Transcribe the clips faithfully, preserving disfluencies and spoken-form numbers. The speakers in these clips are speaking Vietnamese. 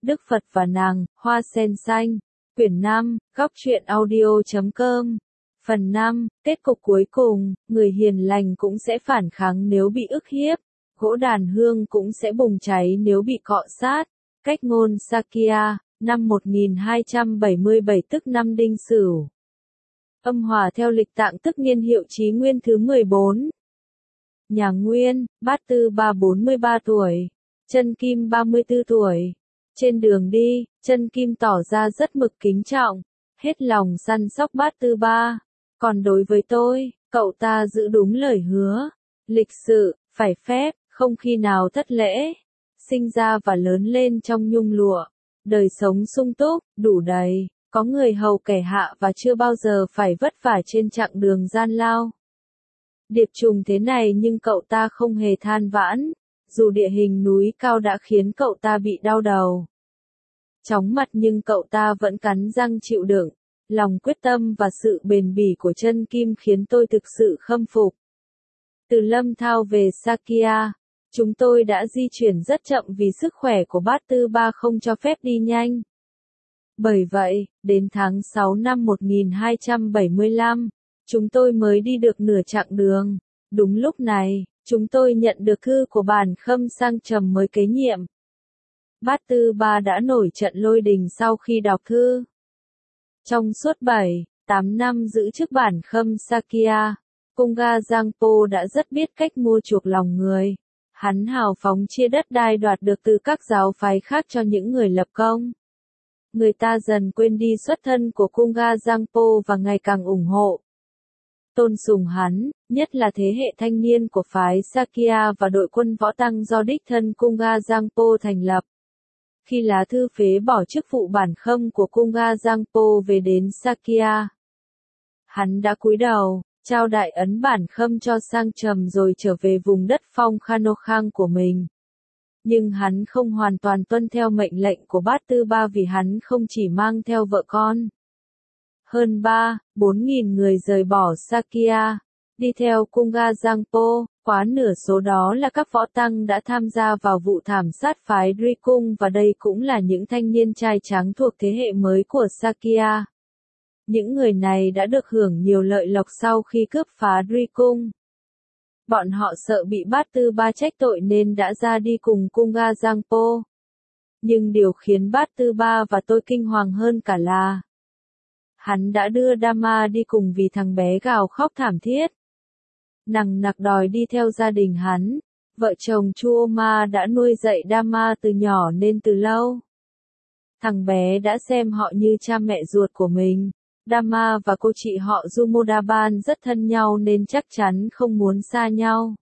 Đức Phật và nàng, Hoa sen xanh. Quyển năm, góc truyện audio chấm com. Phần năm, kết cục cuối cùng, người hiền lành cũng sẽ phản kháng nếu bị ức hiếp, gỗ đàn hương cũng sẽ bùng cháy nếu bị cọ sát. Cách ngôn Sakya, năm một nghìn hai trăm bảy mươi bảy tức năm Đinh Sửu. Âm hòa theo lịch tạng tức niên hiệu Chí Nguyên thứ mười bốn. Nhà Nguyên, Bát Tư Ba bốn mươi ba tuổi, Chân Kim ba mươi tư tuổi. Trên đường đi, Chân Kim tỏ ra rất mực kính trọng, hết lòng săn sóc Bát Tư Ba. Còn đối với tôi, cậu ta giữ đúng lời hứa, lịch sự, phải phép, không khi nào thất lễ. Sinh ra và lớn lên trong nhung lụa, đời sống sung túc, đủ đầy, có người hầu kẻ hạ và chưa bao giờ phải vất vả trên chặng đường gian lao. Điệp trùng thế này nhưng cậu ta không hề than vãn, dù địa hình núi cao đã khiến cậu ta bị đau đầu. Chóng mặt nhưng cậu ta vẫn cắn răng chịu đựng, lòng quyết tâm và sự bền bỉ của Chân Kim khiến tôi thực sự khâm phục. Từ Lâm Thao về Sakya, chúng tôi đã di chuyển rất chậm vì sức khỏe của Bát Tư Ba không cho phép đi nhanh. Bởi vậy, đến tháng sáu năm một nghìn hai trăm bảy mươi lăm, chúng tôi mới đi được nửa chặng đường. Đúng lúc này, chúng tôi nhận được thư của Bản Khâm Sang Trầm mới kế nhiệm. Bát Tư Ba đã nổi trận lôi đình sau khi đọc thư. Trong suốt bảy, tám năm giữ chức Bản Khâm Sakya, Kunga Giangpo đã rất biết cách mua chuộc lòng người. Hắn hào phóng chia đất đai đoạt được từ các giáo phái khác cho những người lập công. Người ta dần quên đi xuất thân của Kunga Giangpo và ngày càng ủng hộ, tôn sùng hắn, nhất là thế hệ thanh niên của phái Sakya và đội quân võ tăng do đích thân Kunga Giangpo thành lập. Khi lá thư phế bỏ chức vụ bản khâm của Kunga Giangpo về đến Sakya, hắn đã cúi đầu, trao đại ấn bản khâm cho Sang Trầm rồi trở về vùng đất phong Khanokhang của mình. Nhưng hắn không hoàn toàn tuân theo mệnh lệnh của Bát Tư Ba vì hắn không chỉ mang theo vợ con. Hơn ba, bốn nghìn người rời bỏ Sakya, đi theo Kunga Giangpo, quá nửa số đó là các võ tăng đã tham gia vào vụ thảm sát phái Dri Cung và đây cũng là những thanh niên trai tráng thuộc thế hệ mới của Sakya. Những người này đã được hưởng nhiều lợi lộc sau khi cướp phá Dri Cung. Bọn họ sợ bị Bát Tư Ba trách tội nên đã ra đi cùng Kunga Giangpo. Nhưng điều khiến Bát Tư Ba và tôi kinh hoàng hơn cả là hắn đã đưa Dama đi cùng vì thằng bé gào khóc thảm thiết. Nằng nặc đòi đi theo gia đình hắn. Vợ chồng Chuoma đã nuôi dạy Dama từ nhỏ nên từ lâu. Thằng bé đã xem họ như cha mẹ ruột của mình. Dama và cô chị họ Jumodaban rất thân nhau nên chắc chắn không muốn xa nhau.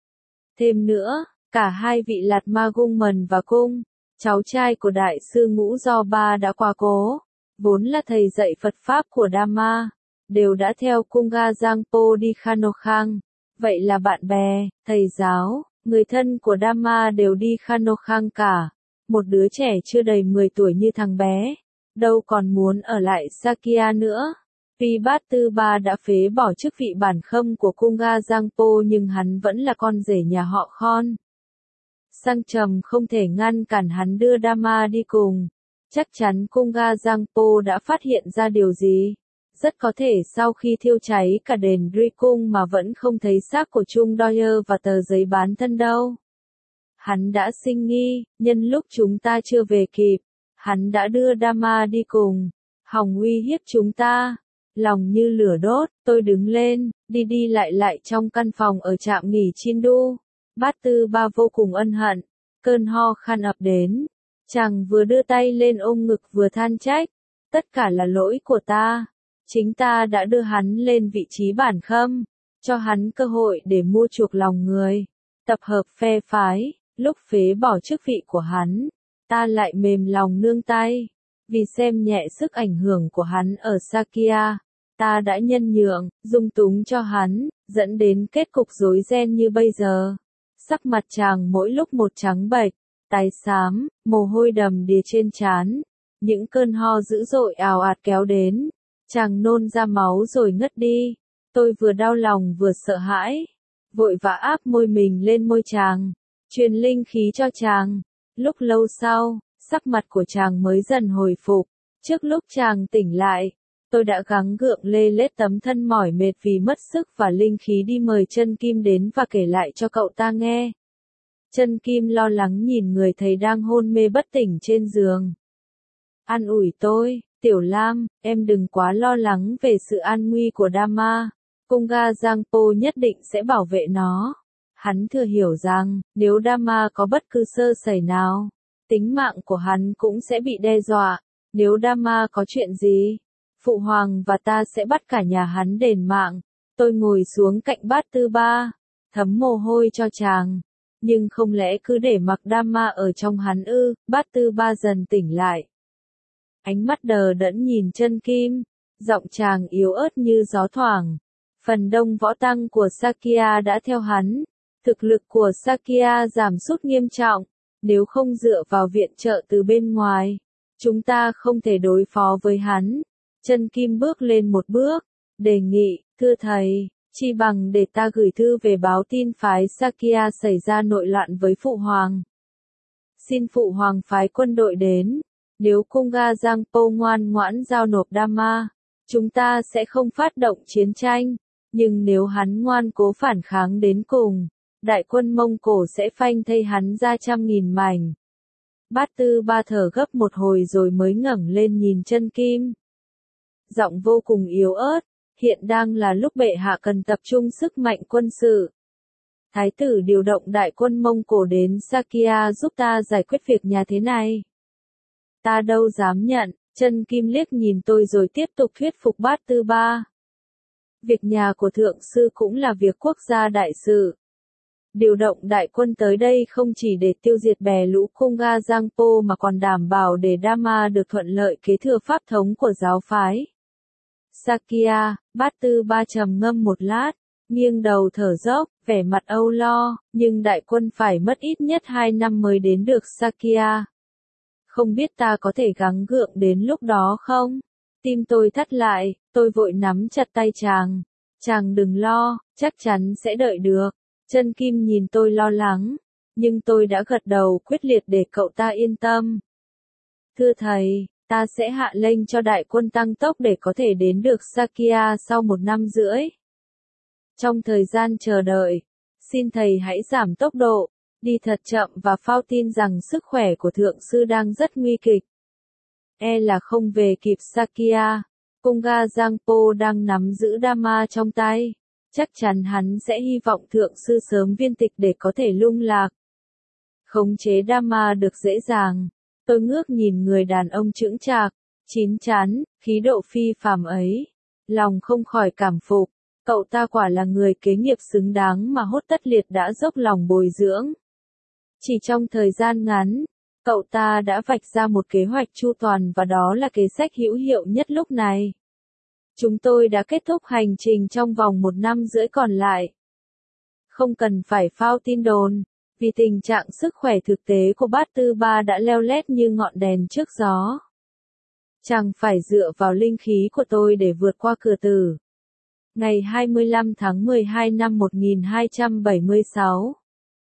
Thêm nữa, cả hai vị Lạt Ma Gung và Cung, cháu trai của đại sư Ngũ Do Ba đã qua cố, vốn là thầy dạy Phật Pháp của Dama, đều đã theo Kunga Giangpo đi Khanokhang. Vậy là bạn bè, thầy giáo, người thân của Dama đều đi Khanokhang cả. Một đứa trẻ chưa đầy mười tuổi như thằng bé, đâu còn muốn ở lại Sakya nữa. Tuy Bát Tư Ba đã phế bỏ chức vị bản khâm của Kunga Giangpo nhưng hắn vẫn là con rể nhà họ Khon. Sang Trầm không thể ngăn cản hắn đưa Dama đi cùng. Chắc chắn Kunga Giangpo đã phát hiện ra điều gì. Rất có thể sau khi thiêu cháy cả đền Dri Cung mà vẫn không thấy xác của Chung Doyer và tờ giấy bán thân đâu. Hắn đã sinh nghi, nhân lúc chúng ta chưa về kịp, hắn đã đưa Dama đi cùng, hòng uy hiếp chúng ta. Lòng như lửa đốt, tôi đứng lên, đi đi lại lại trong căn phòng ở trạm nghỉ Chindu. Bát Tư Ba vô cùng ân hận, cơn ho khan ập đến. Chàng vừa đưa tay lên ôm ngực vừa than trách, tất cả là lỗi của ta. Chính ta đã đưa hắn lên vị trí bản khâm, cho hắn cơ hội để mua chuộc lòng người, tập hợp phe phái. Lúc phế bỏ chức vị của hắn, ta lại mềm lòng nương tay. Vì xem nhẹ sức ảnh hưởng của hắn ở Sakya, ta đã nhân nhượng, dung túng cho hắn, dẫn đến kết cục rối ren như bây giờ. Sắc mặt chàng mỗi lúc một trắng bệch, tái xám, mồ hôi đầm đìa trên trán. Những cơn ho dữ dội ào ạt kéo đến. Chàng nôn ra máu rồi ngất đi. Tôi vừa đau lòng vừa sợ hãi, vội vã áp môi mình lên môi chàng, truyền linh khí cho chàng. Lúc lâu sau, sắc mặt của chàng mới dần hồi phục. Trước lúc chàng tỉnh lại, tôi đã gắng gượng lê lết tấm thân mỏi mệt vì mất sức và linh khí đi mời Chân Kim đến và kể lại cho cậu ta nghe. Chân Kim lo lắng nhìn người thầy đang hôn mê bất tỉnh trên giường. An ủi tôi, Tiểu Lam, em đừng quá lo lắng về sự an nguy của Dama. Kunga Giangpo nhất định sẽ bảo vệ nó. Hắn thừa hiểu rằng, nếu Dama có bất cứ sơ sẩy nào, tính mạng của hắn cũng sẽ bị đe dọa. Nếu Dama có chuyện gì, Phụ Hoàng và ta sẽ bắt cả nhà hắn đền mạng. Tôi ngồi xuống cạnh Bát Tư Ba, thấm mồ hôi cho chàng. Nhưng không lẽ cứ để mặc Dama ở trong hắn ư? Bát Tư Ba dần tỉnh lại. Ánh mắt đờ đẫn nhìn Chân Kim, giọng chàng yếu ớt như gió thoảng. Phần đông võ tăng của Sakya đã theo hắn. Thực lực của Sakya giảm sút nghiêm trọng. Nếu không dựa vào viện trợ từ bên ngoài, chúng ta không thể đối phó với hắn. Chân Kim bước lên một bước, đề nghị, thưa thầy, chi bằng để ta gửi thư về báo tin phái Sakya xảy ra nội loạn với Phụ Hoàng. Xin Phụ Hoàng phái quân đội đến. Nếu Kunga Giangpo ngoan ngoãn giao nộp Dama, chúng ta sẽ không phát động chiến tranh. Nhưng nếu hắn ngoan cố phản kháng đến cùng, đại quân Mông Cổ sẽ phanh thây hắn ra trăm nghìn mảnh. Bát Tư Ba thở gấp một hồi rồi mới ngẩng lên nhìn Chân Kim. Giọng vô cùng yếu ớt, hiện đang là lúc bệ hạ cần tập trung sức mạnh quân sự. Thái tử điều động đại quân Mông Cổ đến Sakya giúp ta giải quyết việc nhà thế này. Ta đâu dám nhận. Chân Kim liếc nhìn tôi rồi tiếp tục thuyết phục Bát Tư Ba. Việc nhà của thượng sư cũng là việc quốc gia đại sự. Điều động đại quân tới đây không chỉ để tiêu diệt bè lũ Kunga Giangpo mà còn đảm bảo để Dama được thuận lợi kế thừa pháp thống của giáo phái Sakya. Bát Tư Ba trầm ngâm một lát, nghiêng đầu thở dốc, vẻ mặt âu lo, nhưng đại quân phải mất ít nhất hai năm mới đến được Sakya. Không biết ta có thể gắng gượng đến lúc đó không? Tim tôi thắt lại, tôi vội nắm chặt tay chàng. Chàng đừng lo, chắc chắn sẽ đợi được. Chân Kim nhìn tôi lo lắng, nhưng tôi đã gật đầu quyết liệt để cậu ta yên tâm. Thưa thầy, ta sẽ hạ lệnh cho đại quân tăng tốc để có thể đến được Sakya sau một năm rưỡi. Trong thời gian chờ đợi, xin thầy hãy giảm tốc độ, đi thật chậm và phao tin rằng sức khỏe của thượng sư đang rất nguy kịch. E là không về kịp Sakya. Kunga Giangpo đang nắm giữ Dama trong tay. Chắc chắn hắn sẽ hy vọng thượng sư sớm viên tịch để có thể lung lạc. Khống chế Dama được dễ dàng. Tôi ngước nhìn người đàn ông chững chạc, chín chắn, khí độ phi phàm ấy. Lòng không khỏi cảm phục. Cậu ta quả là người kế nghiệp xứng đáng mà Hốt Tất Liệt đã dốc lòng bồi dưỡng. Chỉ trong thời gian ngắn, cậu ta đã vạch ra một kế hoạch chu toàn và đó là kế sách hữu hiệu nhất lúc này. Chúng tôi đã kết thúc hành trình trong vòng một năm rưỡi còn lại. Không cần phải phao tin đồn, vì tình trạng sức khỏe thực tế của Bát Tư Ba đã leo lét như ngọn đèn trước gió. Chàng phải dựa vào linh khí của tôi để vượt qua cửa tử. Ngày hai mươi lăm tháng mười hai năm một nghìn hai trăm bảy mươi sáu.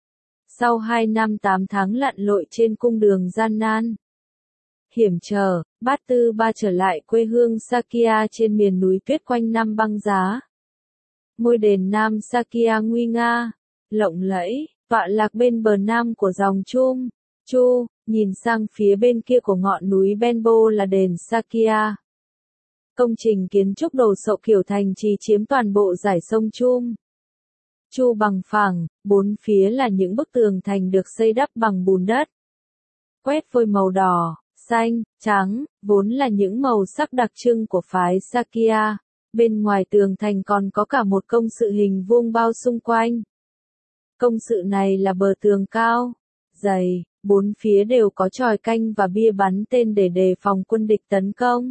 Sau hai năm tám tháng lặn lội trên cung đường gian nan, hiểm trở, Bát Tư Ba trở lại quê hương Sakya trên miền núi tuyết quanh năm băng giá. Ngôi đền Nam Sakya nguy nga, lộng lẫy, tọa lạc bên bờ nam của dòng Chum, Chu, nhìn sang phía bên kia của ngọn núi Benbo là đền Sakya. Công trình kiến trúc đồ sộ kiểu thành trì chiếm toàn bộ dải sông Chum. Chu bằng phẳng, bốn phía là những bức tường thành được xây đắp bằng bùn đất. Quét phôi màu đỏ, xanh, trắng, vốn là những màu sắc đặc trưng của phái Sakya. Bên ngoài tường thành còn có cả một công sự hình vuông bao xung quanh. Công sự này là bờ tường cao, dày, bốn phía đều có chòi canh và bia bắn tên để đề phòng quân địch tấn công.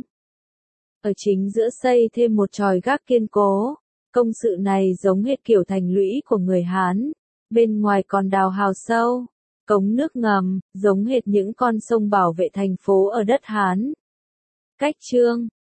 Ở chính giữa xây thêm một chòi gác kiên cố. Công sự này giống hệt kiểu thành lũy của người Hán. Bên ngoài còn đào hào sâu, cống nước ngầm, giống hệt những con sông bảo vệ thành phố ở đất Hán. Cách chương